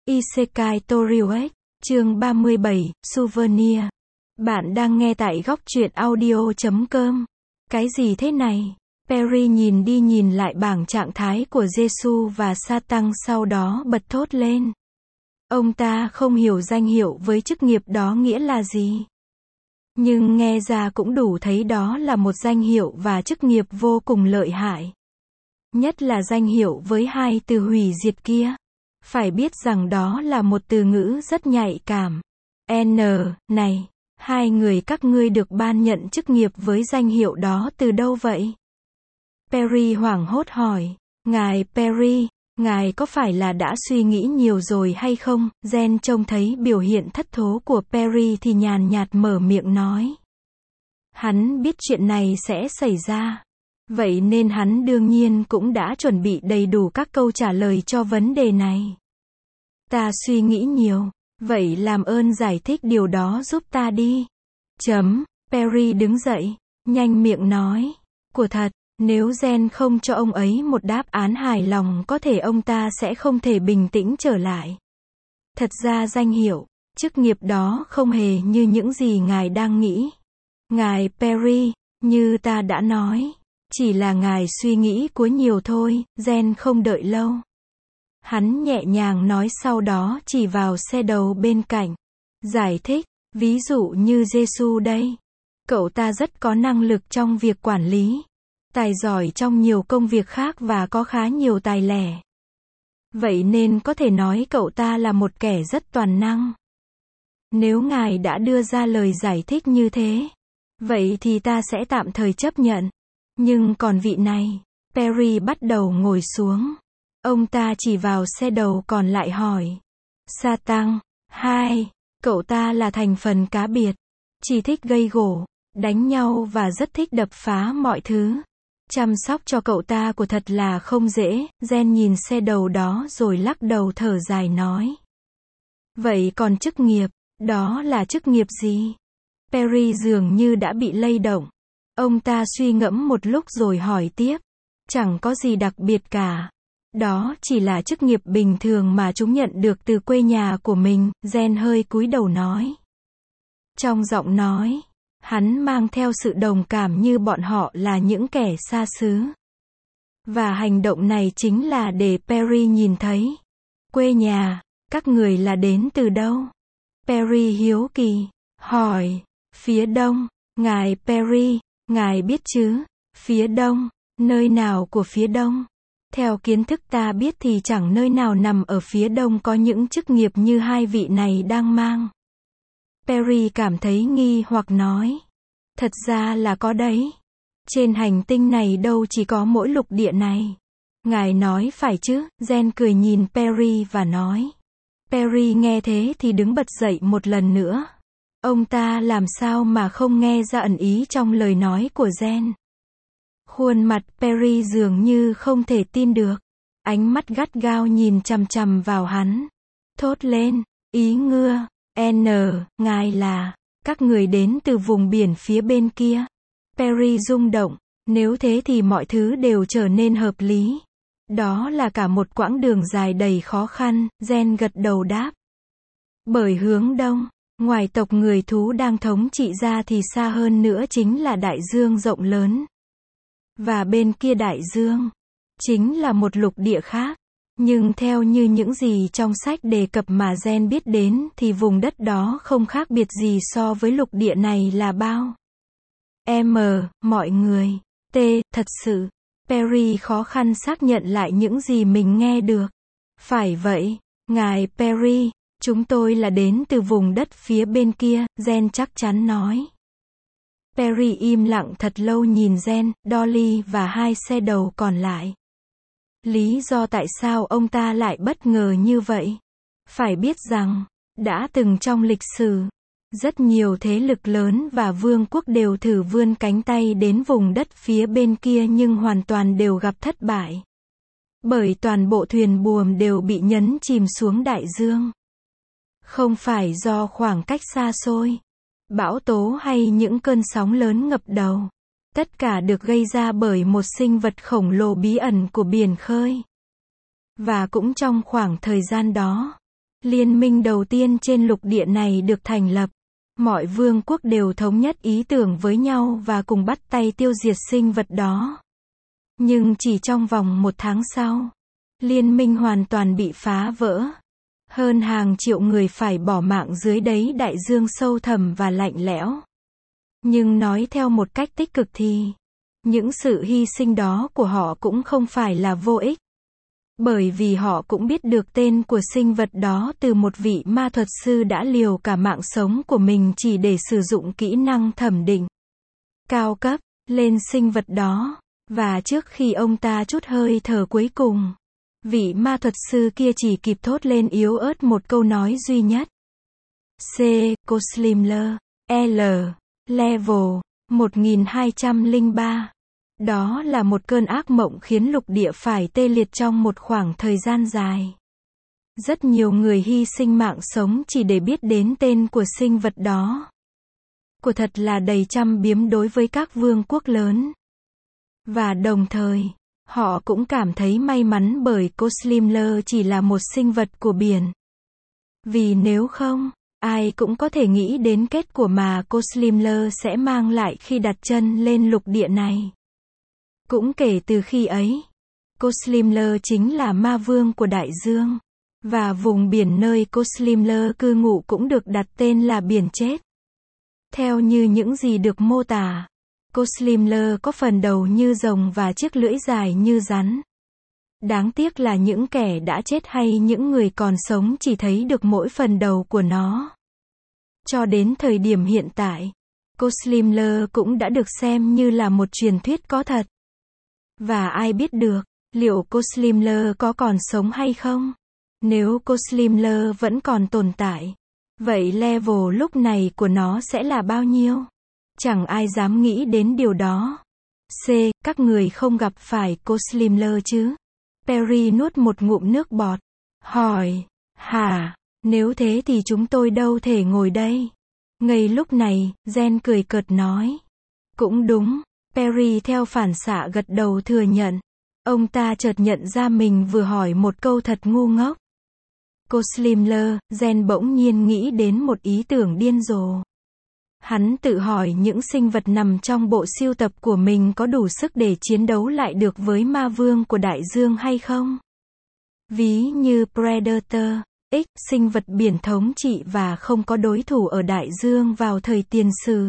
Isekai Toriuet, chương 37, Souvenir. Bạn đang nghe tại góc truyện audio.com. Cái gì thế này? Perry nhìn đi nhìn lại bảng trạng thái của Jesu và Satan sau đó bật thốt lên. Ông ta không hiểu danh hiệu với chức nghiệp đó nghĩa là gì. Nhưng nghe ra cũng đủ thấy đó là một danh hiệu và chức nghiệp vô cùng lợi hại. Nhất là danh hiệu với hai từ hủy diệt kia. Phải biết rằng đó là một từ ngữ rất nhạy cảm. Này, hai người các ngươi được ban nhận chức nghiệp với danh hiệu đó từ đâu vậy? Perry hoảng hốt hỏi. Ngài Perry, ngài có phải là đã suy nghĩ nhiều rồi hay không? Jen trông thấy biểu hiện thất thố của Perry thì nhàn nhạt mở miệng nói. Hắn biết chuyện này sẽ xảy ra. Vậy nên hắn đương nhiên cũng đã chuẩn bị đầy đủ các câu trả lời cho vấn đề này. Ta suy nghĩ nhiều. Vậy làm ơn giải thích điều đó giúp ta đi. Perry đứng dậy, nhanh miệng nói. Của thật, nếu Jen không cho ông ấy một đáp án hài lòng có thể ông ta sẽ không thể bình tĩnh trở lại. Thật ra danh hiệu, chức nghiệp đó không hề như những gì ngài đang nghĩ. Ngài Perry, như ta đã nói, chỉ là ngài suy nghĩ quá nhiều thôi. Jen không đợi lâu. Hắn nhẹ nhàng nói sau đó chỉ vào xe đầu bên cạnh. Giải thích, ví dụ như Jesu đây. Cậu ta rất có năng lực trong việc quản lý. Tài giỏi trong nhiều công việc khác và có khá nhiều tài lẻ. Vậy nên có thể nói cậu ta là một kẻ rất toàn năng. Nếu ngài đã đưa ra lời giải thích như thế, vậy thì ta sẽ tạm thời chấp nhận. Nhưng còn vị này, Perry bắt đầu ngồi xuống. Ông ta chỉ vào xe đầu còn lại hỏi. Satan, cậu ta là thành phần cá biệt. Chỉ thích gây gổ, đánh nhau và rất thích đập phá mọi thứ. Chăm sóc cho cậu ta của thật là không dễ. Jen nhìn xe đầu đó rồi lắc đầu thở dài nói. Vậy còn chức nghiệp, đó là chức nghiệp gì? Perry dường như đã bị lay động. Ông ta suy ngẫm một lúc rồi hỏi tiếp. Chẳng có gì đặc biệt cả. Đó chỉ là chức nghiệp bình thường mà chúng nhận được từ quê nhà của mình. Jen hơi cúi đầu nói. Trong giọng nói, hắn mang theo sự đồng cảm như bọn họ là những kẻ xa xứ. Và hành động này chính là để Perry nhìn thấy. Quê nhà, các người là đến từ đâu? Perry hiếu kỳ, hỏi. Phía đông, ngài Perry, ngài biết chứ? Phía đông, nơi nào của phía đông? Theo kiến thức ta biết thì chẳng nơi nào nằm ở phía đông có những chức nghiệp như hai vị này đang mang. Perry cảm thấy nghi hoặc nói. Thật ra là có đấy. Trên hành tinh này đâu chỉ có mỗi lục địa này. Ngài nói phải chứ? Jen cười nhìn Perry và nói. Perry nghe thế thì đứng bật dậy một lần nữa. Ông ta làm sao mà không nghe ra ẩn ý trong lời nói của Jen. Khuôn mặt Perry dường như không thể tin được. Ánh mắt gắt gao nhìn chằm chằm vào hắn. Thốt lên, ý ngưa, ngài là, các người đến từ vùng biển phía bên kia. Perry rung động, nếu thế thì mọi thứ đều trở nên hợp lý. Đó là cả một quãng đường dài đầy khó khăn. Jen gật đầu đáp. Bởi hướng đông, ngoài tộc người thú đang thống trị ra thì xa hơn nữa chính là đại dương rộng lớn. Và bên kia đại dương, chính là một lục địa khác. Nhưng theo như những gì trong sách đề cập mà Jen biết đến thì vùng đất đó không khác biệt gì so với lục địa này là bao. Mọi người. Thật sự. Perry khó khăn xác nhận lại những gì mình nghe được. Phải vậy, ngài Perry, chúng tôi là đến từ vùng đất phía bên kia, Jen chắc chắn nói. Perry im lặng thật lâu nhìn Jen, Dolly và hai xe đầu còn lại. Lý do tại sao ông ta lại bất ngờ như vậy? Phải biết rằng, đã từng trong lịch sử, rất nhiều thế lực lớn và vương quốc đều thử vươn cánh tay đến vùng đất phía bên kia nhưng hoàn toàn đều gặp thất bại. Bởi toàn bộ thuyền buồm đều bị nhấn chìm xuống đại dương. Không phải do khoảng cách xa xôi, bão tố hay những cơn sóng lớn ngập đầu. Tất cả được gây ra bởi một sinh vật khổng lồ bí ẩn của biển khơi. Và cũng trong khoảng thời gian đó, Liên minh đầu tiên trên lục địa này được thành lập. Mọi vương quốc đều thống nhất ý tưởng với nhau và cùng bắt tay tiêu diệt sinh vật đó. Nhưng chỉ trong vòng 1 tháng sau, liên minh hoàn toàn bị phá vỡ. Hơn hàng triệu người phải bỏ mạng dưới đáy đại dương sâu thẳm và lạnh lẽo. Nhưng nói theo một cách tích cực thì, những sự hy sinh đó của họ cũng không phải là vô ích. Bởi vì họ cũng biết được tên của sinh vật đó từ một vị ma thuật sư đã liều cả mạng sống của mình chỉ để sử dụng kỹ năng thẩm định cao cấp lên sinh vật đó. Và trước khi ông ta trút hơi thở cuối cùng, vị ma thuật sư kia chỉ kịp thốt lên yếu ớt một câu nói duy nhất. C. Coslimler, L. Level 1203. Đó là một cơn ác mộng khiến lục địa phải tê liệt trong một khoảng thời gian dài. Rất nhiều người hy sinh mạng sống chỉ để biết đến tên của sinh vật đó. Của thật là đầy chăm biếm đối với các vương quốc lớn. Và đồng thời, họ cũng cảm thấy may mắn bởi Coslimler chỉ là một sinh vật của biển. Vì nếu không, ai cũng có thể nghĩ đến kết quả mà Coslimler sẽ mang lại khi đặt chân lên lục địa này. Cũng kể từ khi ấy, Coslimler chính là ma vương của đại dương. Và vùng biển nơi Coslimler cư ngụ cũng được đặt tên là biển chết. Theo như những gì được mô tả, Coslimler có phần đầu như rồng và chiếc lưỡi dài như rắn. Đáng tiếc là những kẻ đã chết hay những người còn sống chỉ thấy được mỗi phần đầu của nó. Cho đến thời điểm hiện tại, Coslimler cũng đã được xem như là một truyền thuyết có thật. Và ai biết được, liệu Coslimler có còn sống hay không? Nếu Coslimler vẫn còn tồn tại, vậy level lúc này của nó sẽ là bao nhiêu? Chẳng ai dám nghĩ đến điều đó. C. Các người không gặp phải Coslimler chứ? Perry nuốt một ngụm nước bọt. Hỏi. Hả? Nếu thế thì chúng tôi đâu thể ngồi đây. Ngay lúc này, Jen cười cợt nói. Cũng đúng. Perry theo phản xạ gật đầu thừa nhận. Ông ta chợt nhận ra mình vừa hỏi một câu thật ngu ngốc. Coslimler, Jen bỗng nhiên nghĩ đến một ý tưởng điên rồ. Hắn tự hỏi những sinh vật nằm trong bộ sưu tập của mình có đủ sức để chiến đấu lại được với ma vương của đại dương hay không? Ví như Predator, X, sinh vật biển thống trị và không có đối thủ ở đại dương vào thời tiền sử.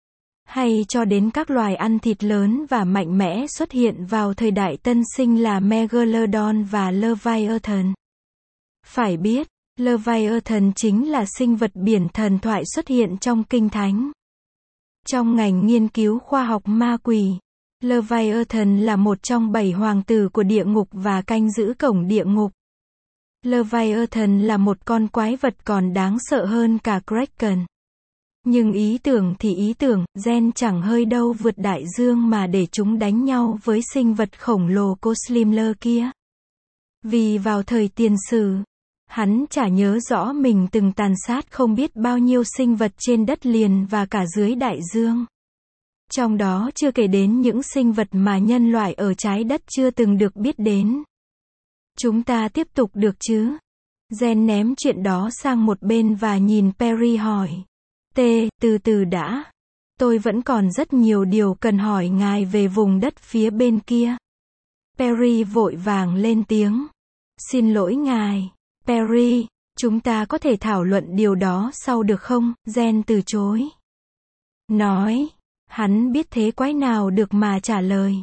Hay cho đến các loài ăn thịt lớn và mạnh mẽ xuất hiện vào thời đại tân sinh là Megalodon và Leviathan. Phải biết, Leviathan chính là sinh vật biển thần thoại xuất hiện trong Kinh Thánh. Trong ngành nghiên cứu khoa học ma quỷ, Leviathan là một trong 7 hoàng tử của địa ngục và canh giữ cổng địa ngục. Leviathan là một con quái vật còn đáng sợ hơn cả Kraken. Nhưng ý tưởng, Jen chẳng hơi đâu vượt đại dương mà để chúng đánh nhau với sinh vật khổng lồ Coslimler kia. Vì vào thời tiền sử, hắn chả nhớ rõ mình từng tàn sát không biết bao nhiêu sinh vật trên đất liền và cả dưới đại dương. Trong đó chưa kể đến những sinh vật mà nhân loại ở trái đất chưa từng được biết đến. Chúng ta tiếp tục được chứ? Jen ném chuyện đó sang một bên và nhìn Perry hỏi. Từ từ đã. Tôi vẫn còn rất nhiều điều cần hỏi ngài về vùng đất phía bên kia. Perry vội vàng lên tiếng. Xin lỗi ngài. Perry, chúng ta có thể thảo luận điều đó sau được không? Jen từ chối. Nói. Hắn biết thế quái nào được mà trả lời.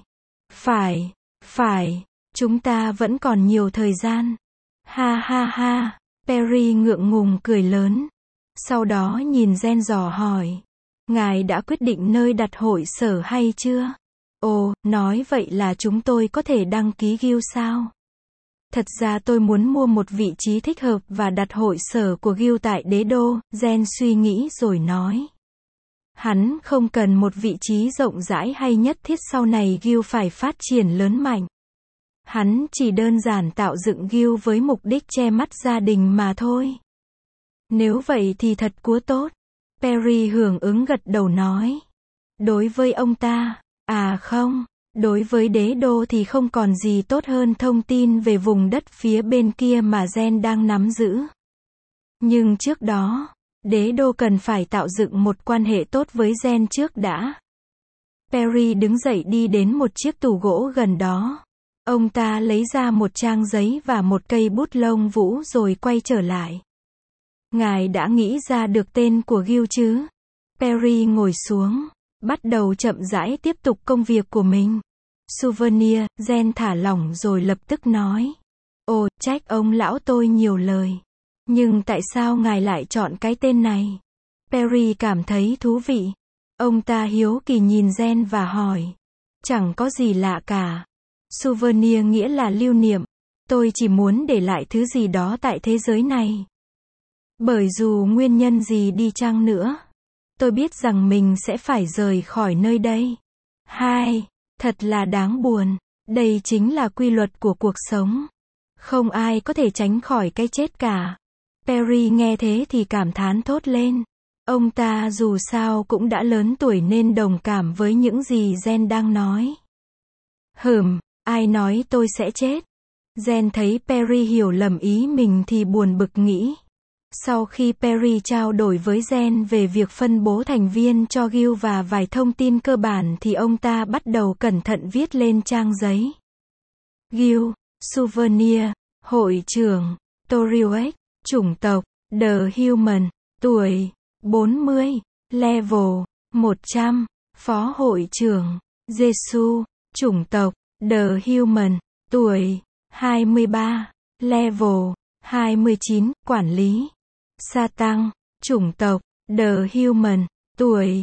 Phải, chúng ta vẫn còn nhiều thời gian. Ha ha ha, Perry ngượng ngùng cười lớn. Sau đó nhìn Jen dò hỏi. Ngài đã quyết định nơi đặt hội sở hay chưa? Ồ, nói vậy là chúng tôi có thể đăng ký guild sao? Thật ra tôi muốn mua một vị trí thích hợp và đặt hội sở của guild tại đế đô, Jen suy nghĩ rồi nói. Hắn không cần một vị trí rộng rãi hay nhất thiết sau này guild phải phát triển lớn mạnh. Hắn chỉ đơn giản tạo dựng guild với mục đích che mắt gia đình mà thôi. Nếu vậy thì thật quá tốt. Perry hưởng ứng gật đầu nói. Đối với ông ta, không, đối với đế đô thì không còn gì tốt hơn thông tin về vùng đất phía bên kia mà Jen đang nắm giữ. Nhưng trước đó, đế đô cần phải tạo dựng một quan hệ tốt với Jen trước đã. Perry đứng dậy đi đến một chiếc tủ gỗ gần đó. Ông ta lấy ra một trang giấy và một cây bút lông vũ rồi quay trở lại. Ngài đã nghĩ ra được tên của Gil chứ? Perry ngồi xuống, bắt đầu chậm rãi tiếp tục công việc của mình. Souvenir, Jen thả lỏng rồi lập tức nói. Ồ, trách ông lão tôi nhiều lời. Nhưng tại sao ngài lại chọn cái tên này? Perry cảm thấy thú vị. Ông ta hiếu kỳ nhìn Jen và hỏi. Chẳng có gì lạ cả. Souvenir nghĩa là lưu niệm. Tôi chỉ muốn để lại thứ gì đó tại thế giới này. Bởi dù nguyên nhân gì đi chăng nữa, tôi biết rằng mình sẽ phải rời khỏi nơi đây. Thật là đáng buồn. Đây chính là quy luật của cuộc sống. Không ai có thể tránh khỏi cái chết cả. Perry nghe thế thì cảm thán thốt lên. Ông ta dù sao cũng đã lớn tuổi nên đồng cảm với những gì Jen đang nói. Ai nói tôi sẽ chết? Jen thấy Perry hiểu lầm ý mình thì buồn bực nghĩ. Sau khi Perry trao đổi với Jen về việc phân bố thành viên cho Gil và vài thông tin cơ bản thì ông ta bắt đầu cẩn thận viết lên trang giấy. Gil, Souvenir, hội trưởng, Toriuex, chủng tộc, The Human, tuổi, 40, level, 100, phó hội trưởng, Jesus, chủng tộc, The Human, tuổi, 23, level, 29, quản lý. Satan, chủng tộc, The Human, tuổi,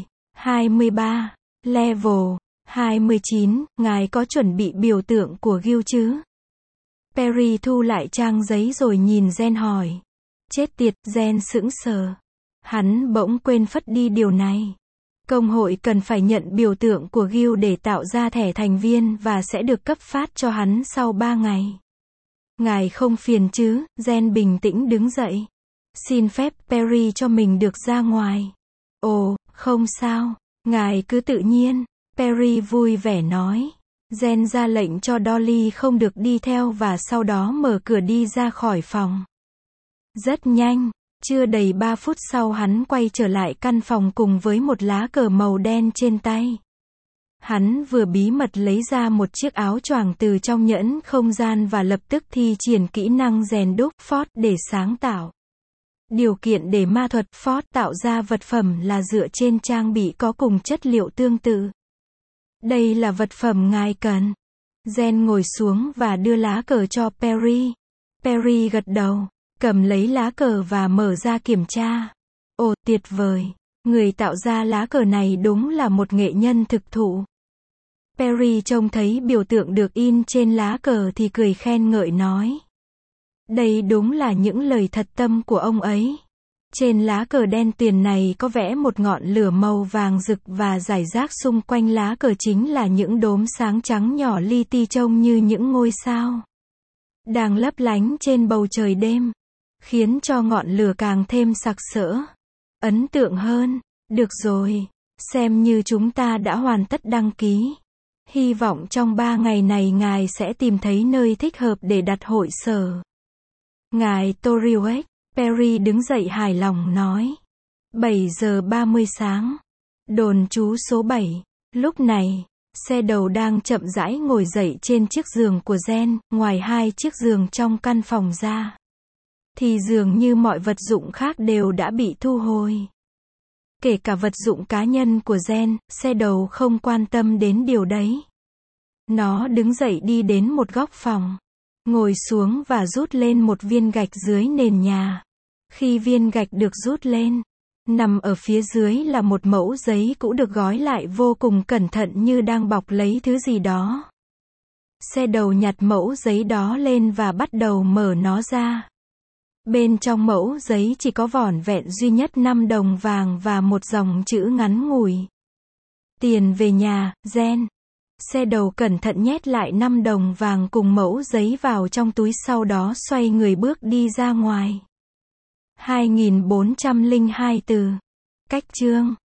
23, level, 29, ngài có chuẩn bị biểu tượng của Gil chứ? Perry thu lại trang giấy rồi nhìn Jen hỏi. Chết tiệt, Jen sững sờ. Hắn bỗng quên phất đi điều này. Công hội cần phải nhận biểu tượng của Gil để tạo ra thẻ thành viên và sẽ được cấp phát cho hắn sau 3 ngày. Ngài không phiền chứ? Jen bình tĩnh đứng dậy. Xin phép Perry cho mình được ra ngoài. Ồ, không sao. Ngài cứ tự nhiên. Perry vui vẻ nói. Jen ra lệnh cho Dolly không được đi theo và sau đó mở cửa đi ra khỏi phòng. Rất nhanh, chưa đầy 3 phút sau hắn quay trở lại căn phòng cùng với một lá cờ màu đen trên tay. Hắn vừa bí mật lấy ra một chiếc áo choàng từ trong nhẫn không gian và lập tức thi triển kỹ năng rèn đúc Ford để sáng tạo. Điều kiện để ma thuật Ford tạo ra vật phẩm là dựa trên trang bị có cùng chất liệu tương tự. Đây là vật phẩm ngài cần. Jen ngồi xuống và đưa lá cờ cho Perry. Perry gật đầu, cầm lấy lá cờ và mở ra kiểm tra. Ồ, tuyệt vời. Người tạo ra lá cờ này đúng là một nghệ nhân thực thụ. Perry trông thấy biểu tượng được in trên lá cờ thì cười khen ngợi nói. Đây đúng là những lời thật tâm của ông ấy. Trên lá cờ đen tuyền này có vẽ một ngọn lửa màu vàng rực và rải rác xung quanh lá cờ chính là những đốm sáng trắng nhỏ li ti trông như những ngôi sao đang lấp lánh trên bầu trời đêm, khiến cho ngọn lửa càng thêm sặc sỡ, ấn tượng hơn. Được rồi, xem như chúng ta đã hoàn tất đăng ký. Hy vọng trong 3 ngày này ngài sẽ tìm thấy nơi thích hợp để đặt hội sở. Ngài Toriuex, Perry đứng dậy hài lòng nói. 7 giờ 30 sáng. Đồn trú số 7. Lúc này, xe đầu đang chậm rãi ngồi dậy trên chiếc giường của Jen, ngoài 2 chiếc giường trong căn phòng ra. Thì dường như mọi vật dụng khác đều đã bị thu hồi. Kể cả vật dụng cá nhân của Jen, xe đầu không quan tâm đến điều đấy. Nó đứng dậy đi đến một góc phòng. Ngồi xuống và rút lên một viên gạch dưới nền nhà. Khi viên gạch được rút lên, nằm ở phía dưới là một mẫu giấy cũ được gói lại vô cùng cẩn thận như đang bọc lấy thứ gì đó. Xe đầu nhặt mẫu giấy đó lên và bắt đầu mở nó ra. Bên trong mẫu giấy chỉ có vỏn vẹn duy nhất 5 đồng vàng và một dòng chữ ngắn ngủi. Tiền về nhà, Jen. Xe đầu cẩn thận nhét lại 5 đồng vàng cùng mẫu giấy vào trong túi sau đó xoay người bước đi ra ngoài. 2402 từ. Cách chương